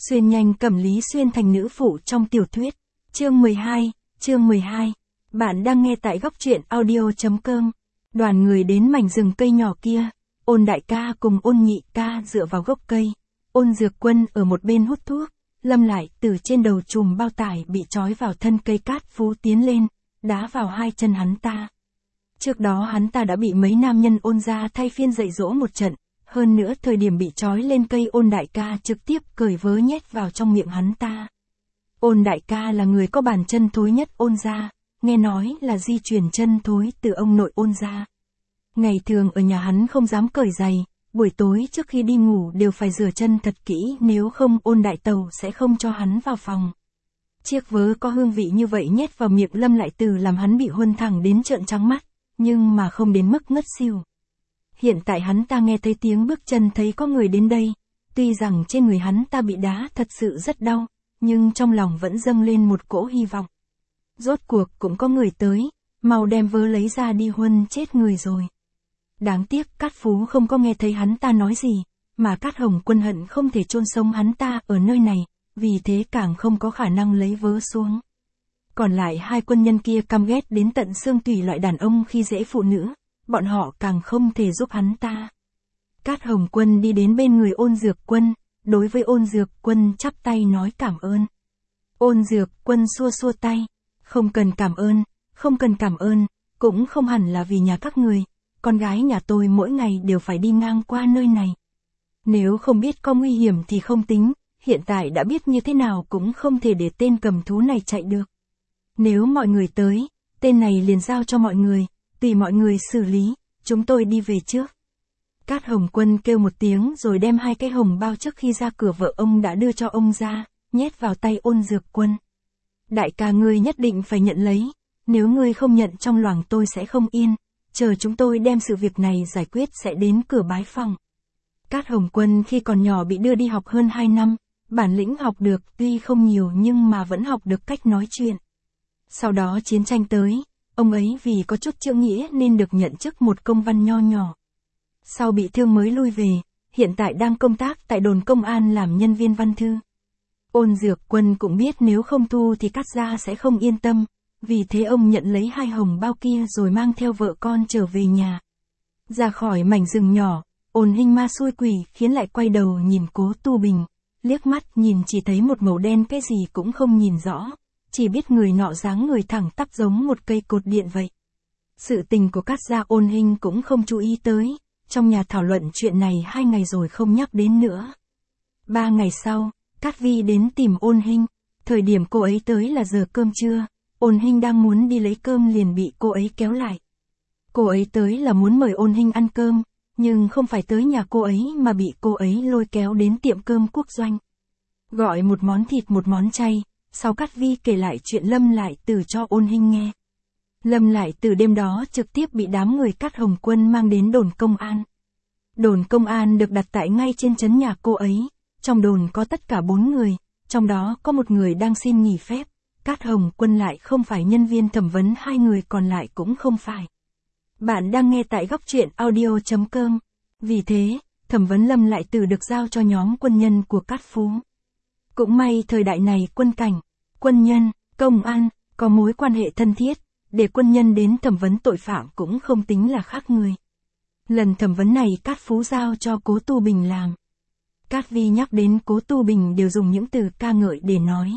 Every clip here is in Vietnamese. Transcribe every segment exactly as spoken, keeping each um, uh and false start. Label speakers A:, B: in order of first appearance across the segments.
A: Xuyên nhanh cầm Lý Xuyên thành nữ phụ trong tiểu thuyết. Chương mười hai, chương mười hai. Bạn đang nghe tại góc truyện audio.com. Đoàn người đến mảnh rừng cây nhỏ kia. Ôn đại ca cùng ôn nhị ca dựa vào gốc cây. Ôn Dược Quân ở một bên hút thuốc. Lâm lại từ trên đầu chùm bao tải bị trói vào thân cây Cát Phú tiến lên, đá vào hai chân hắn ta. Trước đó hắn ta đã bị mấy nam nhân ôn ra thay phiên dạy dỗ một trận. Hơn nữa thời điểm bị trói lên cây ôn đại ca trực tiếp cởi vớ nhét vào trong miệng hắn ta. Ôn đại ca là người có bàn chân thối nhất ôn ra, nghe nói là di truyền chân thối từ ông nội ôn ra. Ngày thường ở nhà hắn không dám cởi giày, buổi tối trước khi đi ngủ đều phải rửa chân thật kỹ, nếu không ôn đại tàu sẽ không cho hắn vào phòng. Chiếc vớ có hương vị như vậy nhét vào miệng Lâm Lại Từ làm hắn bị huân thẳng đến trợn trắng mắt, nhưng mà không đến mức ngất xỉu. Hiện tại hắn ta nghe thấy tiếng bước chân thấy có người đến đây, tuy rằng trên người hắn ta bị đá thật sự rất đau, nhưng trong lòng vẫn dâng lên một cỗ hy vọng. Rốt cuộc cũng có người tới, mau đem vớ lấy ra đi huân chết người rồi. Đáng tiếc Cát Phú không có nghe thấy hắn ta nói gì, mà Cát Hồng Quân hận không thể chôn sống hắn ta ở nơi này, vì thế càng không có khả năng lấy vớ xuống. Còn lại hai quân nhân kia căm ghét đến tận xương tủy loại đàn ông khi dễ phụ nữ, bọn họ càng không thể giúp hắn ta. Cát Hồng Quân đi đến bên người Ôn Dược Quân, đối với Ôn Dược Quân chắp tay nói cảm ơn. Ôn Dược Quân xua xua tay, không cần cảm ơn, không cần cảm ơn, cũng không hẳn là vì nhà các người, con gái nhà tôi mỗi ngày đều phải đi ngang qua nơi này. Nếu không biết có nguy hiểm thì không tính, hiện tại đã biết như thế nào cũng không thể để tên cầm thú này chạy được. Nếu mọi người tới, tên này liền giao cho mọi người, tùy mọi người xử lý, chúng tôi đi về trước. Cát Hồng Quân kêu một tiếng rồi đem hai cái hồng bao trước khi ra cửa vợ ông đã đưa cho ông ra, nhét vào tay Ôn Dược Quân. Đại ca ngươi nhất định phải nhận lấy, nếu ngươi không nhận trong lòng tôi sẽ không yên, chờ chúng tôi đem sự việc này giải quyết sẽ đến cửa bái phòng. Cát Hồng Quân khi còn nhỏ bị đưa đi học hơn hai năm, bản lĩnh học được tuy không nhiều nhưng mà vẫn học được cách nói chuyện. Sau đó chiến tranh tới, ông ấy vì có chút chữ nghĩa nên được nhận chức một công văn nho nhỏ. Sau bị thương mới lui về, hiện tại đang công tác tại đồn công an làm nhân viên văn thư. Ôn Dược Quân cũng biết nếu không thu thì Cát gia sẽ không yên tâm, vì thế ông nhận lấy hai hồng bao kia rồi mang theo vợ con trở về nhà. Ra khỏi mảnh rừng nhỏ, Ôn Hinh ma xui quỷ khiến lại quay đầu nhìn Cố Tu Bình, liếc mắt nhìn chỉ thấy một màu đen cái gì cũng không nhìn rõ, chỉ biết người nọ dáng người thẳng tắp giống một cây cột điện vậy. Sự tình của Cát gia Ôn Hinh cũng không chú ý tới, trong nhà thảo luận chuyện này hai ngày rồi không nhắc đến nữa. Ba ngày sau, Cát Vi đến tìm Ôn Hinh, thời điểm cô ấy tới là giờ cơm trưa, Ôn Hinh đang muốn đi lấy cơm liền bị cô ấy kéo lại. Cô ấy tới là muốn mời Ôn Hinh ăn cơm, nhưng không phải tới nhà cô ấy mà bị cô ấy lôi kéo đến tiệm cơm Quốc Doanh. Gọi một món thịt một món chay, sau Cát Vi kể lại chuyện Lâm Lại Từ cho Ôn Hinh nghe. Lâm Lại Từ đêm đó trực tiếp bị đám người Cát Hồng Quân mang đến đồn công an. Đồn công an được đặt tại ngay trên trấn nhà cô ấy, trong đồn có tất cả bốn người, trong đó có một người đang xin nghỉ phép. Cát Hồng Quân lại không phải nhân viên thẩm vấn, hai người còn lại cũng không phải. Bạn đang nghe tại góc truyện audio.com. Vì thế, thẩm vấn Lâm Lại Từ được giao cho nhóm quân nhân của Cát Phú. Cũng may thời đại này quân cảnh, quân nhân, công an, có mối quan hệ thân thiết, để quân nhân đến thẩm vấn tội phạm cũng không tính là khác người. Lần thẩm vấn này Cát Phú giao cho Cố Tu Bình làm. Cát Vi nhắc đến Cố Tu Bình đều dùng những từ ca ngợi để nói.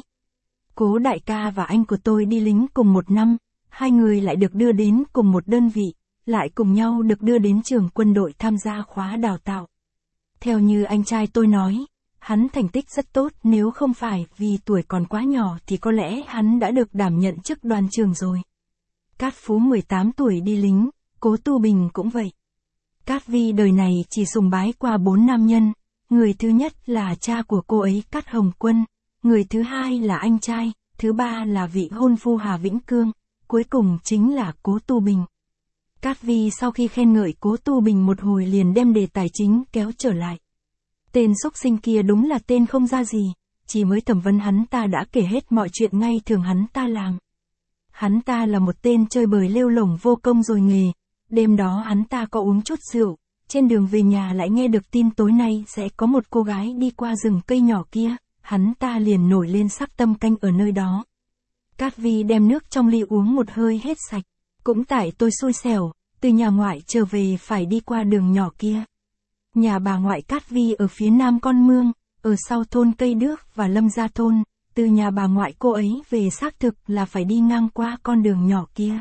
A: Cố đại ca và anh của tôi đi lính cùng một năm, hai người lại được đưa đến cùng một đơn vị, lại cùng nhau được đưa đến trường quân đội tham gia khóa đào tạo. Theo như anh trai tôi nói, hắn thành tích rất tốt, nếu không phải vì tuổi còn quá nhỏ thì có lẽ hắn đã được đảm nhận chức đoàn trưởng rồi. Cát Phú mười tám tuổi đi lính, Cố Tu Bình cũng vậy. Cát Vi đời này chỉ sùng bái qua bốn nam nhân, người thứ nhất là cha của cô ấy Cát Hồng Quân, người thứ hai là anh trai, thứ ba là vị hôn phu Hà Vĩnh Cương, cuối cùng chính là Cố Tu Bình. Cát Vi sau khi khen ngợi Cố Tu Bình một hồi liền đem đề tài chính kéo trở lại. Tên xúc sinh kia đúng là tên không ra gì, chỉ mới thẩm vấn hắn ta đã kể hết mọi chuyện ngay thường hắn ta làm. Hắn ta là một tên chơi bời lêu lổng vô công rồi nghề, đêm đó hắn ta có uống chút rượu, trên đường về nhà lại nghe được tin tối nay sẽ có một cô gái đi qua rừng cây nhỏ kia, hắn ta liền nổi lên sắc tâm canh ở nơi đó. Cát Vi đem nước trong ly uống một hơi hết sạch. Cũng tại tôi xui xẻo, từ nhà ngoại trở về phải đi qua đường nhỏ kia. Nhà bà ngoại Cát Vi ở phía nam con mương, ở sau thôn Cây Đước và Lâm Gia Thôn, từ nhà bà ngoại cô ấy về xác thực là phải đi ngang qua con đường nhỏ kia.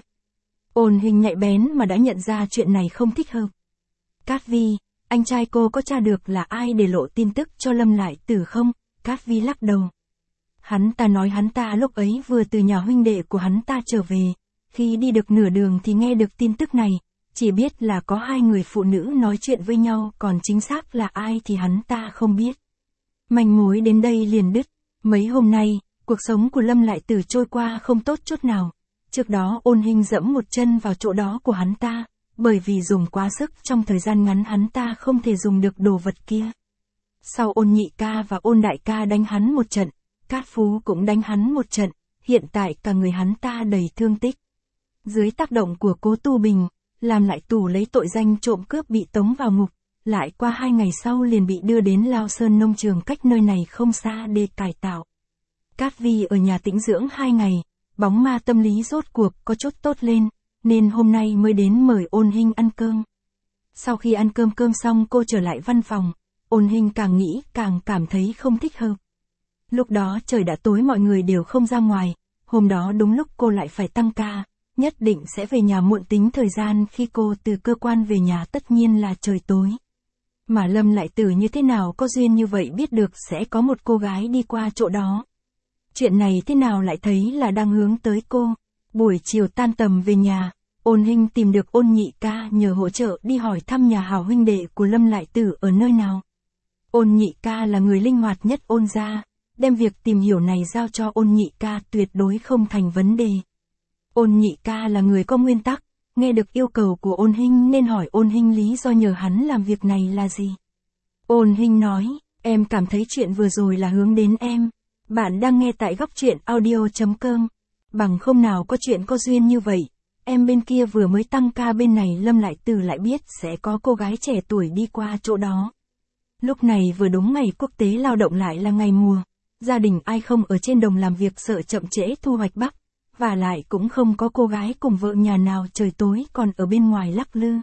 A: Ôn Hình nhạy bén mà đã nhận ra chuyện này không thích hợp. Cát Vi, anh trai cô có tra được là ai để lộ tin tức cho Lâm Lại Tử không? Cát Vi lắc đầu. Hắn ta nói hắn ta lúc ấy vừa từ nhà huynh đệ của hắn ta trở về, khi đi được nửa đường thì nghe được tin tức này, chỉ biết là có hai người phụ nữ nói chuyện với nhau, còn chính xác là ai thì hắn ta không biết. Manh mối đến đây liền đứt. Mấy hôm nay, cuộc sống của Lâm Lại Tử trôi qua không tốt chút nào. Trước đó Ôn Hình dẫm một chân vào chỗ đó của hắn ta, bởi vì dùng quá sức trong thời gian ngắn hắn ta không thể dùng được đồ vật kia. Sau Ôn nhị ca và Ôn đại ca đánh hắn một trận, Cát Phú cũng đánh hắn một trận, hiện tại cả người hắn ta đầy thương tích. Dưới tác động của Cố Tu Bình, làm Lại Tù lấy tội danh trộm cướp bị tống vào ngục, lại qua hai ngày sau liền bị đưa đến Lao Sơn nông trường cách nơi này không xa để cải tạo. Cát Vi ở nhà tĩnh dưỡng hai ngày, bóng ma tâm lý rốt cuộc có chút tốt lên, nên hôm nay mới đến mời Ôn Hình ăn cơm. Sau khi ăn cơm cơm xong cô trở lại văn phòng, Ôn Hình càng nghĩ càng cảm thấy không thích hợp. Lúc đó trời đã tối mọi người đều không ra ngoài, hôm đó đúng lúc cô lại phải tăng ca, nhất định sẽ về nhà muộn, tính thời gian khi cô từ cơ quan về nhà tất nhiên là trời tối. Mà Lâm Lại Tử như thế nào có duyên như vậy biết được sẽ có một cô gái đi qua chỗ đó. Chuyện này thế nào lại thấy là đang hướng tới cô. Buổi chiều tan tầm về nhà, Ôn Hình tìm được Ôn nhị ca nhờ hỗ trợ đi hỏi thăm nhà hảo huynh đệ của Lâm Lại Tử ở nơi nào. Ôn nhị ca là người linh hoạt nhất Ôn gia, đem việc tìm hiểu này giao cho Ôn nhị ca tuyệt đối không thành vấn đề. Ôn nhị ca là người có nguyên tắc, nghe được yêu cầu của Ôn Hình nên hỏi Ôn Hình lý do nhờ hắn làm việc này là gì. Ôn Hình nói, em cảm thấy chuyện vừa rồi là hướng đến em. Bạn đang nghe tại góc truyện audio chấm com. Bằng không nào có chuyện có duyên như vậy. Em bên kia vừa mới tăng ca, bên này Lâm Lại Tử lại biết sẽ có cô gái trẻ tuổi đi qua chỗ đó. Lúc này vừa đúng ngày quốc tế lao động lại là ngày mùa. Gia đình ai không ở trên đồng làm việc sợ chậm trễ thu hoạch bắp. Và lại cũng không có cô gái cùng vợ nhà nào trời tối còn ở bên ngoài lắc lư.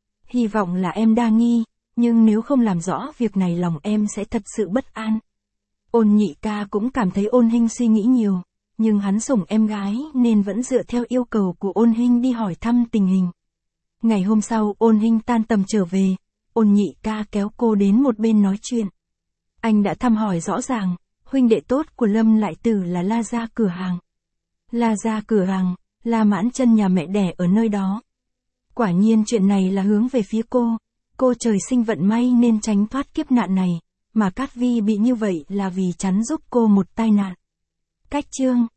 A: Hy vọng là em đa nghi, nhưng nếu không làm rõ việc này lòng em sẽ thật sự bất an. Ôn nhị ca cũng cảm thấy Ôn Hình suy nghĩ nhiều, nhưng hắn sủng em gái nên vẫn dựa theo yêu cầu của Ôn Hình đi hỏi thăm tình hình. Ngày hôm sau Ôn Hình tan tầm trở về, Ôn nhị ca kéo cô đến một bên nói chuyện. Anh đã thăm hỏi rõ ràng, huynh đệ tốt của Lâm Lại Tử là La Gia cửa hàng. La Gia cửa hàng, La Mãn Chân nhà mẹ đẻ ở nơi đó. Quả nhiên chuyện này là hướng về phía cô, cô trời sinh vận may nên tránh thoát kiếp nạn này, mà Cát Vi bị như vậy là vì chắn giúp cô một tai nạn. Cách chương